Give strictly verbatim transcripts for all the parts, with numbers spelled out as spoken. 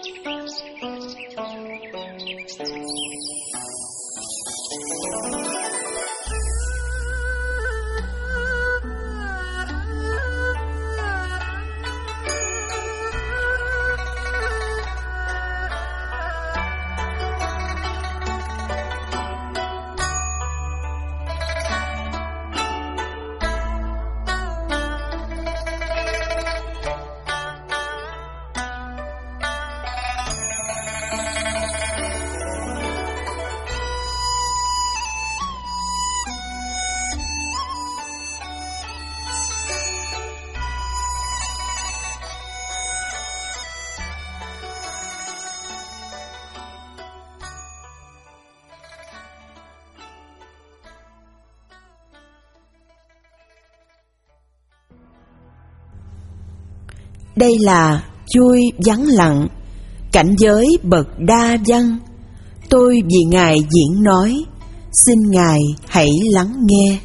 Đây là Chui Vắng Lặng, cảnh giới bậc đa văn. Tôi vì Ngài diễn nói, xin Ngài hãy lắng nghe.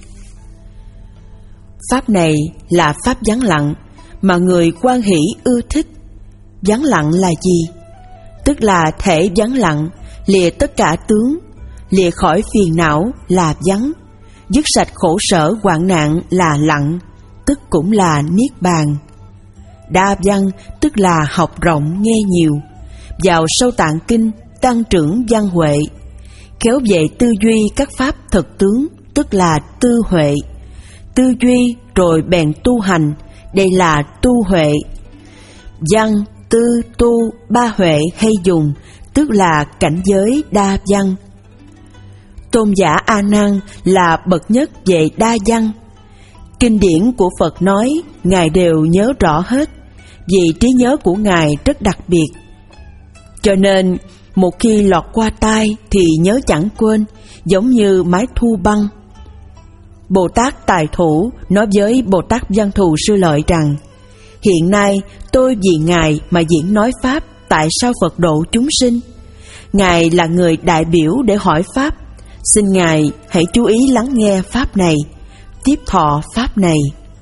Pháp này là pháp vắng lặng mà người Quan Hỷ ưa thích. Vắng lặng là gì? Tức là thể vắng lặng, lìa tất cả tướng, lìa khỏi phiền não là vắng, dứt sạch khổ sở hoạn nạn là lặng, tức cũng là niết bàn. Đa văn tức là học rộng nghe nhiều, vào sâu tạng kinh tăng trưởng văn huệ, kéo về tư duy các pháp thực tướng, tức là tư huệ. Tư duy rồi bèn tu hành, đây là tu huệ. Văn, tư, tu, ba huệ hay dùng, tức là cảnh giới đa văn. Tôn giả A Nan là bậc nhất về đa văn. Kinh điển của Phật nói, Ngài đều nhớ rõ hết, vì trí nhớ của Ngài rất đặc biệt. Cho nên, một khi lọt qua tai thì nhớ chẳng quên, giống như máy thu băng. Bồ Tát Tài Thủ nói với Bồ Tát Văn Thù Sư Lợi rằng, hiện nay tôi vì Ngài mà diễn nói Pháp, tại sao Phật độ chúng sinh? Ngài là người đại biểu để hỏi Pháp, xin Ngài hãy chú ý lắng nghe Pháp này, tiếp thọ Pháp này.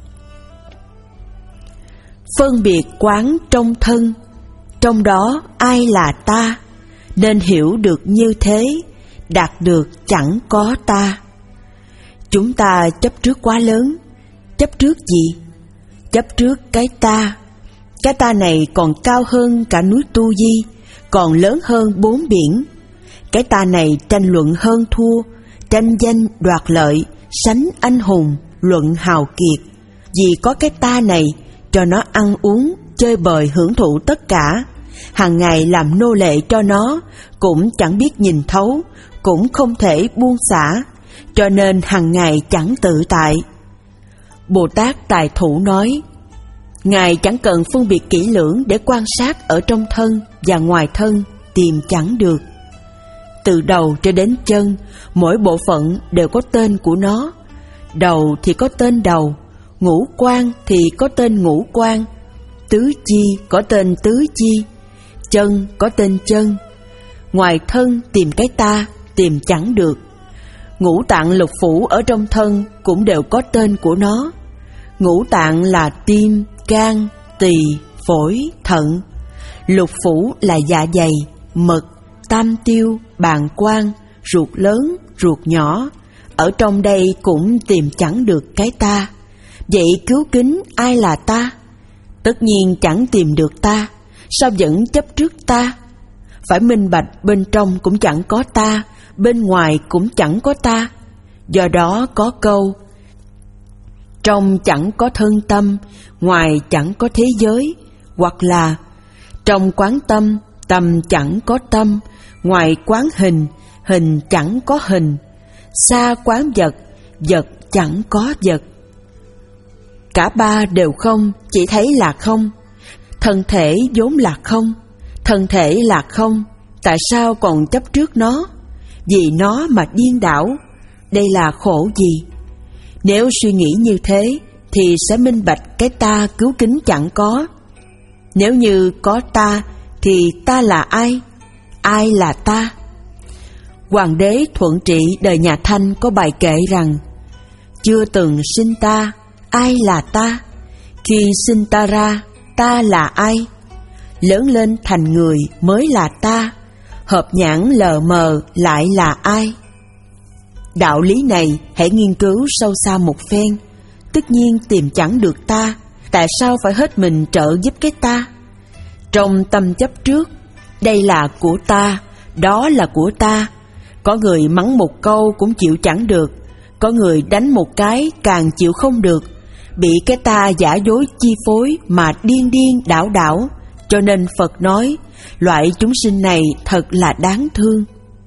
Phân biệt quán trong thân, trong đó ai là ta, nên hiểu được như thế, đạt được chẳng có ta. Chúng ta chấp trước quá lớn. Chấp trước gì? Chấp trước cái ta. Cái ta này còn cao hơn cả núi Tu Di, còn lớn hơn bốn biển. Cái ta này tranh luận hơn thua, tranh danh đoạt lợi, sánh anh hùng, luận hào kiệt. Vì có cái ta này, cho nó ăn uống, chơi bời hưởng thụ tất cả, hàng ngày làm nô lệ cho nó, cũng chẳng biết nhìn thấu, cũng không thể buông xả, cho nên hàng ngày chẳng tự tại. Bồ Tát Tài Thủ nói, Ngài chẳng cần phân biệt kỹ lưỡng để quan sát ở trong thân và ngoài thân, tìm chẳng được. Từ đầu cho đến chân, mỗi bộ phận đều có tên của nó. Đầu thì có tên đầu, ngũ quan thì có tên ngũ quan, tứ chi có tên tứ chi, chân có tên chân. Ngoài thân tìm cái ta, tìm chẳng được. Ngũ tạng lục phủ ở trong thân cũng đều có tên của nó. Ngũ tạng là tim, gan, tỳ, phổi, thận. Lục phủ là dạ dày, mật, tam tiêu, bàng quang, ruột lớn, ruột nhỏ. Ở trong đây cũng tìm chẳng được cái ta. Vậy cứu kính ai là ta? Tất nhiên chẳng tìm được ta, sao vẫn chấp trước ta? Phải minh bạch, bên trong cũng chẳng có ta, bên ngoài cũng chẳng có ta. Do đó có câu, trong chẳng có thân tâm, ngoài chẳng có thế giới. Hoặc là, trong quán tâm, tâm chẳng có tâm, ngoài quán hình, hình chẳng có hình. Xa quán vật, vật chẳng có vật. Cả ba đều không, chỉ thấy là không. Thân thể vốn là không, thân thể là không, tại sao còn chấp trước nó? Vì nó mà điên đảo, đây là khổ gì? Nếu suy nghĩ như thế, thì sẽ minh bạch cái ta cứu kính chẳng có. Nếu như có ta, thì ta là ai? Ai là ta? Hoàng đế Thuận Trị đời nhà Thanh có bài kệ rằng, chưa từng sinh ta, ai là ta? Khi sinh ta ra, ta là ai? lớn lên thành người mới là ta, hợp nhãn lờ mờ lại là ai? Đạo lý này hãy nghiên cứu sâu xa một phen, tất nhiên tìm chẳng được ta, tại sao phải hết mình trợ giúp cái ta? Trong tâm chấp trước, đây là của ta, đó là của ta, có người mắng một câu cũng chịu chẳng được, có người đánh một cái càng chịu không được, bị cái ta giả dối chi phối mà điên điên đảo đảo, cho nên Phật nói, loại chúng sinh này thật là đáng thương.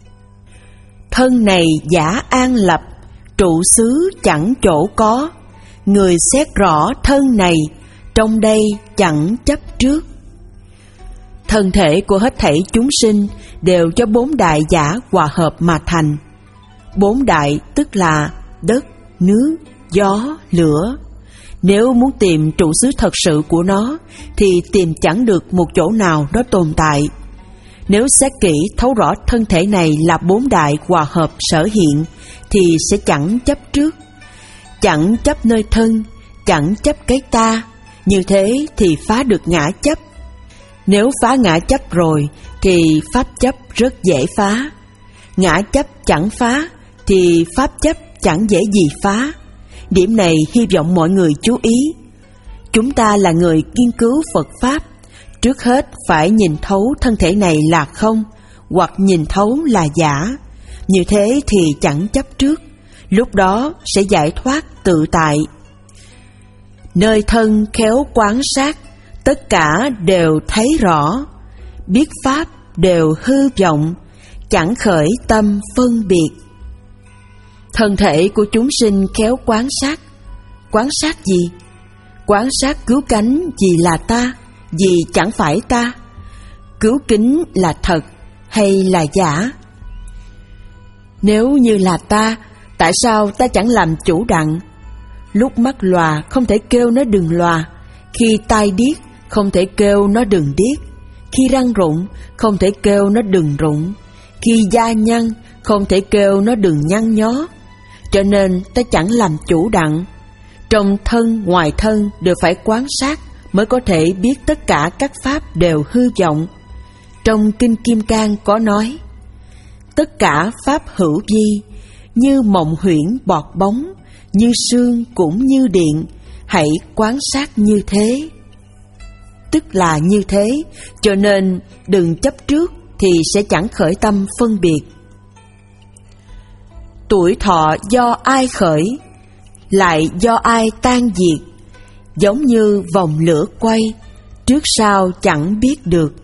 Thân này giả an lập, trụ xứ chẳng chỗ có, người xét rõ thân này, trong đây chẳng chấp trước. Thân thể của hết thảy chúng sinh đều cho bốn đại giả hòa hợp mà thành. Bốn đại tức là đất, nước, gió, lửa. Nếu muốn tìm trụ xứ thật sự của nó, thì tìm chẳng được một chỗ nào nó tồn tại. Nếu xét kỹ thấu rõ thân thể này là bốn đại hòa hợp sở hiện, thì sẽ chẳng chấp trước. Chẳng chấp nơi thân, chẳng chấp cái ta, như thế thì phá được ngã chấp. Nếu phá ngã chấp rồi, thì pháp chấp rất dễ phá. Ngã chấp chẳng phá, thì pháp chấp chẳng dễ gì phá. Điểm này hy vọng mọi người chú ý. Chúng ta là người nghiên cứu Phật Pháp, trước hết phải nhìn thấu thân thể này là không, hoặc nhìn thấu là giả. Như thế thì chẳng chấp trước, lúc đó sẽ giải thoát tự tại. Nơi thân khéo quan sát, tất cả đều thấy rõ, biết Pháp đều hư vọng, chẳng khởi tâm phân biệt. Thân thể của chúng sinh khéo quan sát. Quan sát gì? Quan sát cứu cánh gì là ta, gì chẳng phải ta. Cứu kính là thật hay là giả? Nếu như là ta, tại sao ta chẳng làm chủ đặng? Lúc mắt lòa không thể kêu nó đừng lòa, khi tai điếc không thể kêu nó đừng điếc, khi răng rụng không thể kêu nó đừng rụng, khi da nhăn không thể kêu nó đừng nhăn nhó. Cho nên ta chẳng làm chủ đặng. Trong thân ngoài thân đều phải quan sát mới có thể biết tất cả các pháp đều hư vọng. Trong Kinh Kim Cang có nói, tất cả pháp hữu vi, như mộng huyễn bọt bóng, như sương cũng như điện, hãy quan sát như thế. Tức là như thế, cho nên đừng chấp trước thì sẽ chẳng khởi tâm phân biệt. Tuổi thọ do ai khởi, lại do ai tan diệt, giống như vòng lửa quay, trước sau chẳng biết được.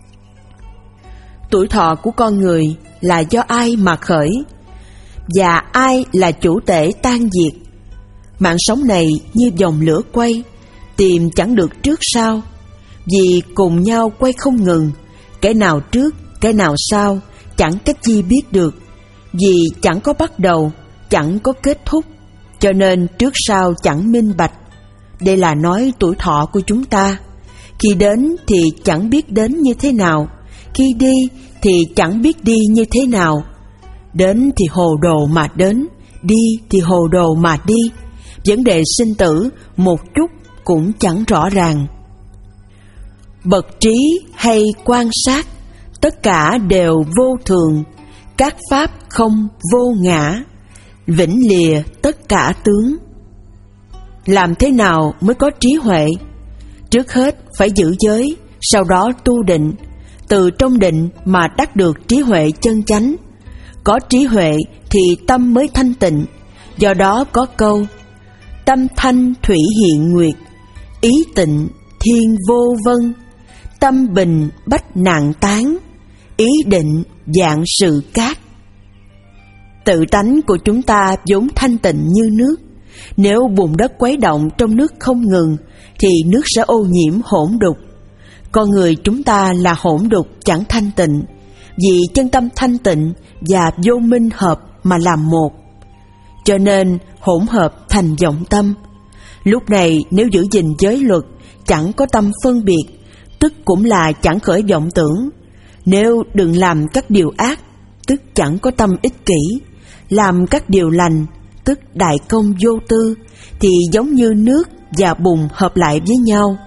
Tuổi thọ của con người là do ai mà khởi, và ai là chủ tể tan diệt. Mạng sống này như vòng lửa quay, tìm chẳng được trước sau, vì cùng nhau quay không ngừng, cái nào trước, cái nào sau, chẳng cách chi biết được, vì chẳng có bắt đầu, chẳng có kết thúc, cho nên trước sau chẳng minh bạch. Đây là nói tuổi thọ của chúng ta. Khi đến thì chẳng biết đến như thế nào, khi đi thì chẳng biết đi như thế nào. Đến thì hồ đồ mà đến, đi thì hồ đồ mà đi. Vấn đề sinh tử một chút cũng chẳng rõ ràng. Bậc trí hay quan sát, tất cả đều vô thường, các pháp không vô ngã, vĩnh lìa tất cả tướng. Làm thế nào mới có trí huệ? Trước hết phải giữ giới, sau đó tu định, từ trong định mà đắc được trí huệ chân chánh. Có trí huệ thì tâm mới thanh tịnh, do đó có câu: tâm thanh thủy hiện nguyệt, ý tịnh thiên vô vân, tâm bình bách nạn tán, ý định vạn sự cát. Tự tánh của chúng ta vốn thanh tịnh như nước. Nếu bùn đất quấy động trong nước không ngừng, thì nước sẽ ô nhiễm hỗn đục. Con người chúng ta là hỗn đục chẳng thanh tịnh, vì chân tâm thanh tịnh và vô minh hợp mà làm một. Cho nên hỗn hợp thành vọng tâm. Lúc này nếu giữ gìn giới luật, chẳng có tâm phân biệt, tức cũng là chẳng khởi vọng tưởng. Nếu đừng làm các điều ác, tức chẳng có tâm ích kỷ. Làm các điều lành, tức đại công vô tư, thì giống như nước và bùn hợp lại với nhau.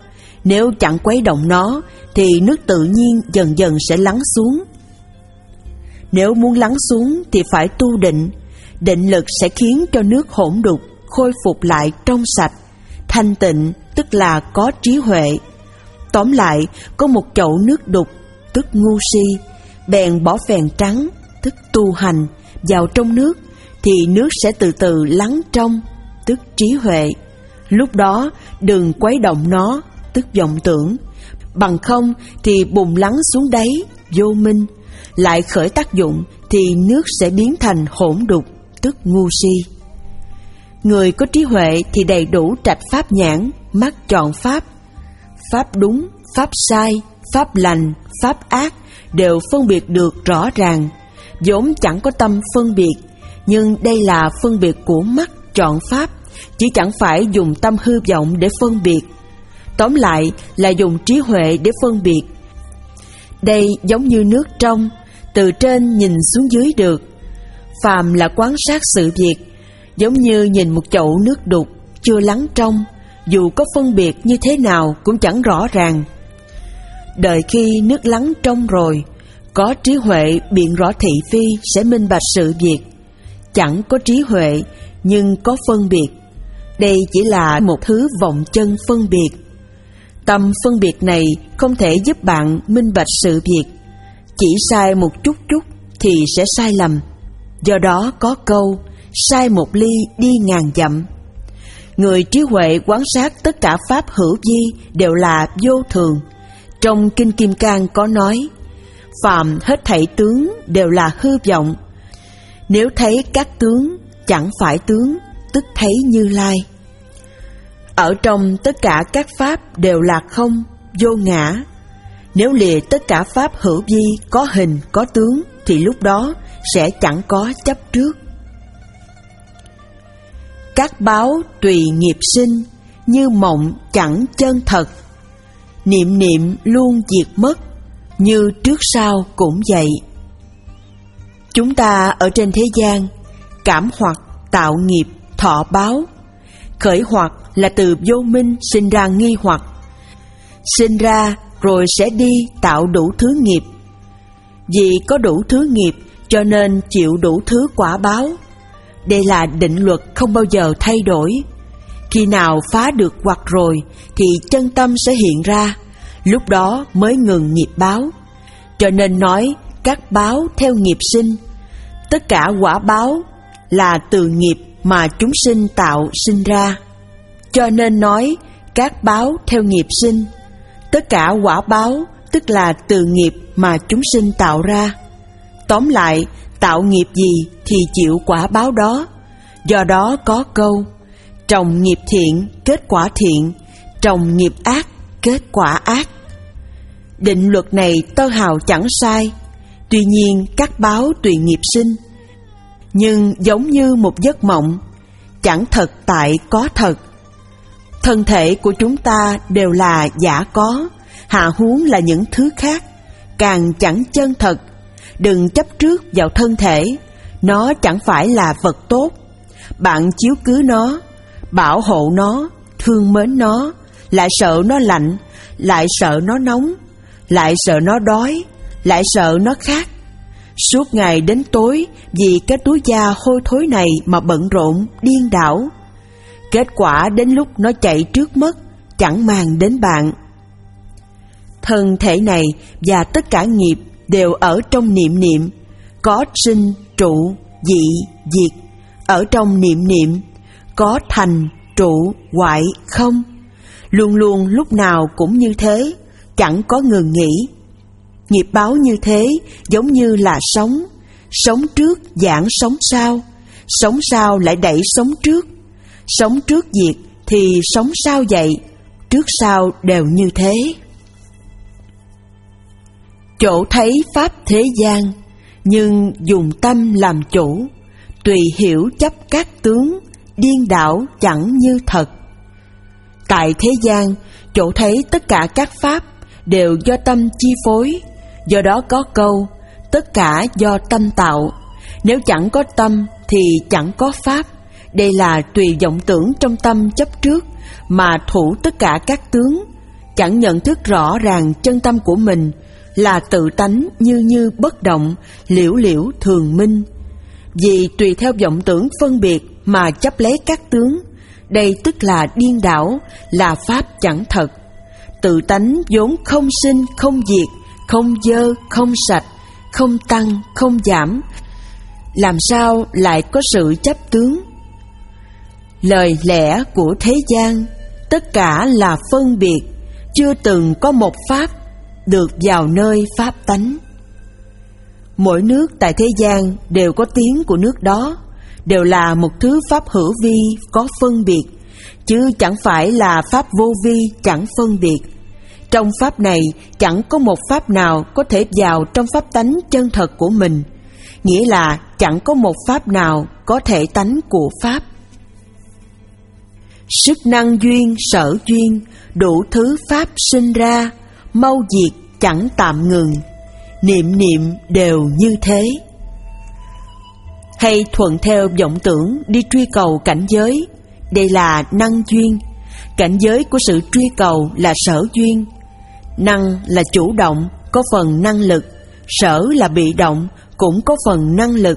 Nếu chẳng khuấy động nó thì nước tự nhiên dần dần sẽ lắng xuống. Nếu muốn lắng xuống thì phải tu định. Định lực sẽ khiến cho nước hỗn đục khôi phục lại trong sạch, thanh tịnh, tức là có trí huệ. Tóm lại, có một chậu nước đục, tức ngu si, bèn bỏ phèn trắng, tức tu hành, vào trong nước, thì nước sẽ từ từ lắng trong, tức trí huệ. Lúc đó đừng quấy động nó, tức vọng tưởng. Bằng không thì bùn lắng xuống đáy, vô minh, lại khởi tác dụng thì nước sẽ biến thành hỗn đục, tức ngu si. Người có trí huệ thì đầy đủ trạch pháp nhãn, mắt chọn pháp. Pháp đúng, pháp sai, pháp lành, pháp ác đều phân biệt được rõ ràng. Vốn chẳng có tâm phân biệt, nhưng đây là phân biệt của mắt chọn pháp, chứ chẳng phải dùng tâm hư vọng để phân biệt. Tóm lại là dùng trí huệ để phân biệt. Đây giống như nước trong, từ trên nhìn xuống dưới được. Phàm là quan sát sự việc, giống như nhìn một chậu nước đục, chưa lắng trong, dù có phân biệt như thế nào cũng chẳng rõ ràng. Đợi khi nước lắng trong rồi, có trí huệ biện rõ thị phi sẽ minh bạch sự việc. Chẳng có trí huệ nhưng có phân biệt, đây chỉ là một thứ vọng chân phân biệt. Tâm phân biệt này không thể giúp bạn minh bạch sự việc. Chỉ sai một chút chút thì sẽ sai lầm. Do đó có câu, sai một ly đi ngàn dặm. Người trí huệ quan sát tất cả pháp hữu vi đều là vô thường. Trong Kinh Kim Cang có nói, phàm hết thảy tướng đều là hư vọng. Nếu thấy các tướng chẳng phải tướng, tức thấy Như Lai. Ở trong tất cả các pháp đều là không, vô ngã. Nếu lìa tất cả pháp hữu vi có hình có tướng thì lúc đó sẽ chẳng có chấp trước. Các báo tùy nghiệp sinh, như mộng chẳng chân thật. Niệm niệm luôn diệt mất, như trước sau cũng vậy. Chúng ta ở trên thế gian, cảm hoặc tạo nghiệp thọ báo. Khởi hoặc là từ vô minh sinh ra nghi hoặc. Sinh ra rồi sẽ đi tạo đủ thứ nghiệp. Vì có đủ thứ nghiệp cho nên chịu đủ thứ quả báo. Đây là định luật không bao giờ thay đổi. Khi nào phá được hoặc rồi thì chân tâm sẽ hiện ra, lúc đó mới ngừng nghiệp báo. Cho nên nói các báo theo nghiệp sinh. Tất cả quả báo là từ nghiệp mà chúng sinh tạo sinh ra. Cho nên nói các báo theo nghiệp sinh. Tất cả quả báo tức là từ nghiệp mà chúng sinh tạo ra. Tóm lại, tạo nghiệp gì thì chịu quả báo đó. Do đó có câu, trồng nghiệp thiện kết quả thiện, trồng nghiệp ác kết quả ác. Định luật này tơ hào chẳng sai. Tuy nhiên các báo tùy nghiệp sinh, nhưng giống như một giấc mộng, chẳng thật tại có thật. Thân thể của chúng ta đều là giả có, hạ huống là những thứ khác, càng chẳng chân thật. Đừng chấp trước vào thân thể, nó chẳng phải là vật tốt. Bạn chiếu cứ nó, bảo hộ nó, thương mến nó, lại sợ nó lạnh, lại sợ nó nóng, lại sợ nó đói, lại sợ nó khát. Suốt ngày đến tối vì cái túi da hôi thối này mà bận rộn, điên đảo. Kết quả đến lúc nó chạy trước mất, chẳng màng đến bạn. Thân thể này và tất cả nghiệp đều ở trong niệm niệm, có sinh, trụ, dị, diệt. Ở trong niệm niệm, có thành, trụ, hoại, không. Luôn luôn lúc nào cũng như thế, chẳng có ngừng nghỉ. Nghiệp báo như thế giống như là sống. Sống trước giảng sống sau, sống sau lại đẩy sống trước. Sống trước diệt thì sống sau vậy, trước sau đều như thế. Chỗ thấy pháp thế gian, nhưng dùng tâm làm chủ. Tùy hiểu chấp các tướng, điên đảo chẳng như thật. Tại thế gian, chỗ thấy tất cả các pháp đều do tâm chi phối. Do đó có câu, tất cả do tâm tạo. Nếu chẳng có tâm thì chẳng có pháp. Đây là tùy vọng tưởng trong tâm chấp trước mà thủ tất cả các tướng. chẳng nhận thức rõ ràng chân tâm của mình là tự tánh như như bất động, liễu liễu thường minh. Vì tùy theo vọng tưởng phân biệt mà chấp lấy các tướng, đây tức là điên đảo, là pháp chẳng thật. Tự tánh vốn không sinh, không diệt, không dơ, không sạch, không tăng, không giảm, làm sao lại có sự chấp tướng? Lời lẽ của thế gian tất cả là phân biệt, chưa từng có một pháp được vào nơi pháp tánh. Mỗi nước tại thế gian đều có tiếng của nước đó, đều là một thứ pháp hữu vi có phân biệt, chứ chẳng phải là pháp vô vi chẳng phân biệt. Trong pháp này chẳng có một pháp nào có thể vào trong pháp tánh chân thật của mình, nghĩa là chẳng có một pháp nào có thể tánh của pháp. Sức năng duyên sở duyên, đủ thứ pháp sinh ra, mau diệt chẳng tạm ngừng, niệm niệm đều như thế. Hay thuận theo vọng tưởng đi truy cầu cảnh giới, đây là năng duyên. Cảnh giới của sự truy cầu là sở duyên. Năng là chủ động, có phần năng lực. Sở là bị động, cũng có phần năng lực.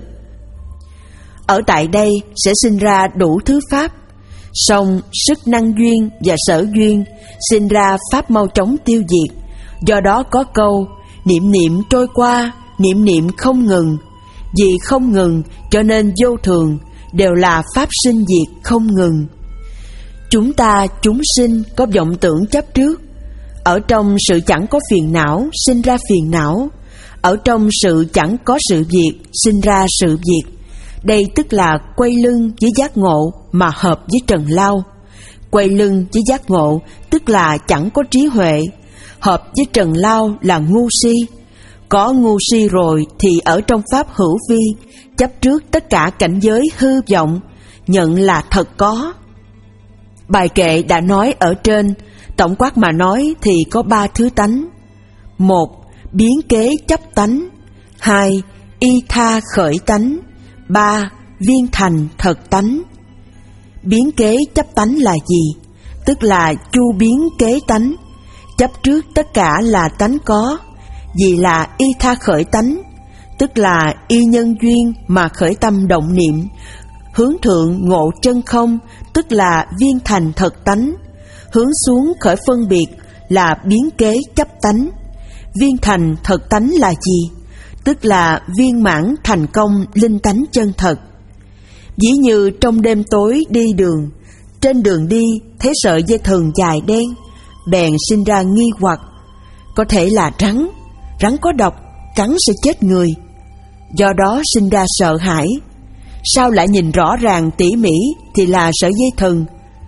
Ở tại đây sẽ sinh ra đủ thứ pháp. Song sức năng duyên và sở duyên sinh ra pháp mau chóng tiêu diệt. Do đó có câu niệm niệm trôi qua, niệm niệm không ngừng. Vì không ngừng cho nên vô thường, đều là pháp sinh diệt không ngừng. Chúng ta chúng sinh có vọng tưởng chấp trước. Ở trong sự chẳng có phiền não sinh ra phiền não, ở trong sự chẳng có sự việc sinh ra sự việc. Đây tức là quay lưng với giác ngộ mà hợp với trần lao. Quay lưng với giác ngộ tức là chẳng có trí huệ, hợp với trần lao là ngu si. Có ngu si rồi thì ở trong pháp hữu vi chấp trước tất cả cảnh giới hư vọng, nhận là thật có. Bài kệ đã nói ở trên, tổng quát mà nói thì có ba thứ tánh. Một, biến kế chấp tánh. Hai, y tha khởi tánh. Ba, viên thành thật tánh. Biến kế chấp tánh là gì? Tức là chu biến kế tánh, chấp trước tất cả là tánh có. Vì là y tha khởi tánh, tức là y nhân duyên mà khởi tâm động niệm, hướng thượng ngộ chân không, tức là viên thành thật tánh, hướng xuống khởi phân biệt là biến kế chấp tánh. Viên thành thật tánh là gì? Tức là viên mãn thành công linh tánh chân thật. Ví như trong đêm tối đi đường, trên đường đi thấy sợi dây thừng dài đen, bèn sinh ra nghi hoặc, có thể là rắn, rắn có độc, cắn sẽ chết người. Do đó sinh ra sợ hãi. Sao lại nhìn rõ ràng tỉ mỉ thì là sợi dây thừng,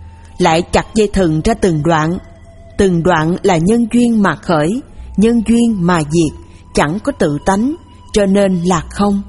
lại chặt dây thừng ra từng đoạn. Từng đoạn là nhân duyên mà khởi, nhân duyên mà diệt, chẳng có tự tánh, cho nên là không.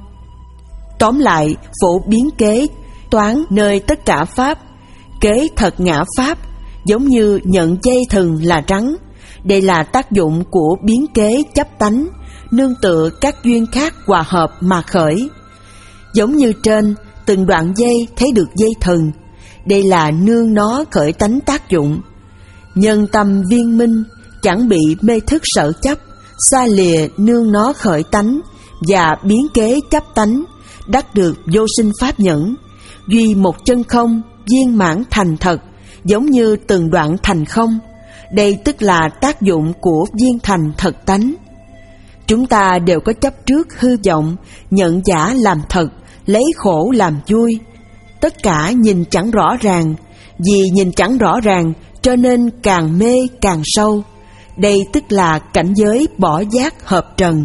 Tóm lại, phổ biến kế toán nơi tất cả pháp, kế thật ngã pháp, giống như nhận dây thừng là rắn. Đây là tác dụng của biến kế chấp tánh, nương tựa các duyên khác hòa hợp mà khởi. Giống như trên, từng đoạn dây thấy được dây thừng, đây là nương nó khởi tánh tác dụng. Nhân tâm viên minh, chẳng bị mê thức sở chấp, xa lìa nương nó khởi tánh và biến kế chấp tánh, đắc được vô sinh pháp nhẫn, duy một chân không, viên mãn thành thật, giống như từng đoạn thành không. Đây tức là tác dụng của viên thành thật tánh. Chúng ta đều có chấp trước hư vọng, nhận giả làm thật, lấy khổ làm vui. Tất cả nhìn chẳng rõ ràng, vì nhìn chẳng rõ ràng cho nên càng mê càng sâu. Đây tức là cảnh giới bỏ giác hợp trần.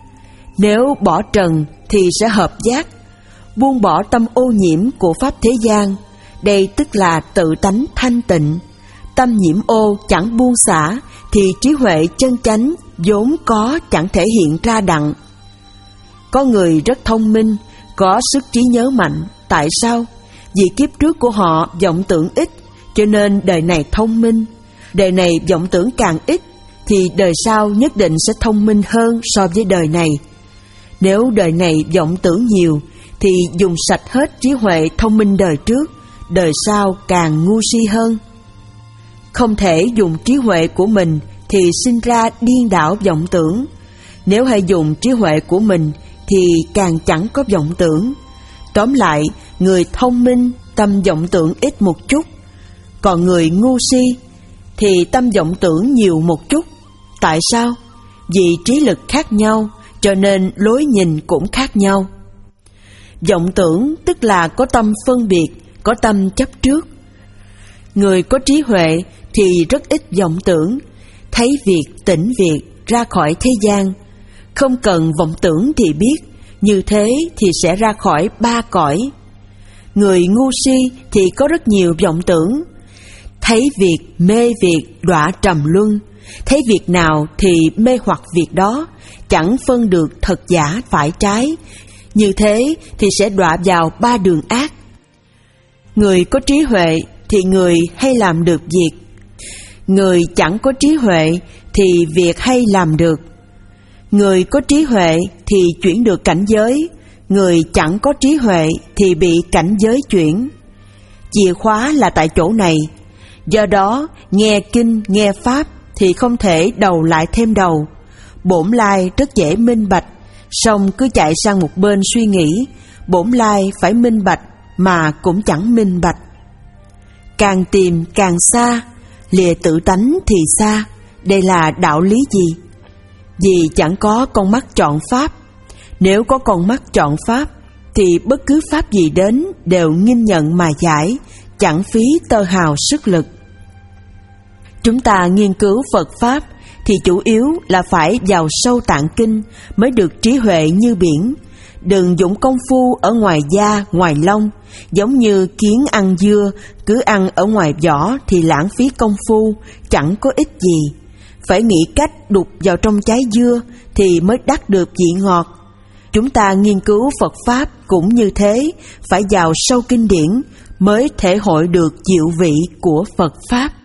Nếu bỏ trần thì sẽ hợp giác, buông bỏ tâm ô nhiễm của pháp thế gian. Đây tức là tự tánh thanh tịnh. Tâm nhiễm ô chẳng buông xả thì trí huệ chân chánh vốn có chẳng thể hiện ra đặng. Có người rất thông minh, có sức trí nhớ mạnh. Tại sao? Vì kiếp trước của họ vọng tưởng ít, cho nên đời này thông minh. Đời này vọng tưởng càng ít, thì đời sau nhất định sẽ thông minh hơn so với đời này. Nếu đời này vọng tưởng nhiều, thì dùng sạch hết trí huệ thông minh đời trước, đời sau càng ngu si hơn. Không thể dùng trí huệ của mình thì sinh ra điên đảo vọng tưởng. Nếu hay dùng trí huệ của mình thì càng chẳng có vọng tưởng. Tóm lại, người thông minh tâm vọng tưởng ít một chút, còn người ngu si thì tâm vọng tưởng nhiều một chút. Tại sao? Vì trí lực khác nhau, cho nên lối nhìn cũng khác nhau. Vọng tưởng tức là có tâm phân biệt, có tâm chấp trước. Người có trí huệ thì rất ít vọng tưởng, thấy việc tỉnh việc, ra khỏi thế gian. Không cần vọng tưởng thì biết, như thế thì sẽ ra khỏi ba cõi. Người ngu si thì có rất nhiều vọng tưởng, thấy việc, mê việc, đọa trầm luân. Thấy việc nào thì mê hoặc việc đó, chẳng phân được thật giả phải trái. Như thế thì sẽ đọa vào ba đường ác. Người có trí huệ thì người hay làm được việc. Người chẳng có trí huệ thì việc hay làm được. Người có trí huệ thì chuyển được cảnh giới, người chẳng có trí huệ thì bị cảnh giới chuyển. Chìa khóa là tại chỗ này. Do đó, nghe kinh, nghe pháp thì không thể đầu lại thêm đầu. Bổn lai rất dễ minh bạch, song cứ chạy sang một bên suy nghĩ, bổn lai phải minh bạch mà cũng chẳng minh bạch. Càng tìm càng xa, lìa tự tánh thì xa. Đây là đạo lý gì? Vì chẳng có con mắt chọn pháp. Nếu có con mắt chọn pháp thì bất cứ pháp gì đến đều nghinh nhận mà giải, chẳng phí tơ hào sức lực. Chúng ta nghiên cứu Phật Pháp thì chủ yếu là phải vào sâu tạng kinh mới được trí huệ như biển. Đừng dụng công phu ở ngoài da, ngoài lông. Giống như kiến ăn dưa, cứ ăn ở ngoài vỏ thì lãng phí công phu, chẳng có ích gì. Phải nghĩ cách đục vào trong trái dưa thì mới đắc được vị ngọt. Chúng ta nghiên cứu Phật Pháp cũng như thế, phải vào sâu kinh điển mới thể hội được diệu vị của Phật Pháp.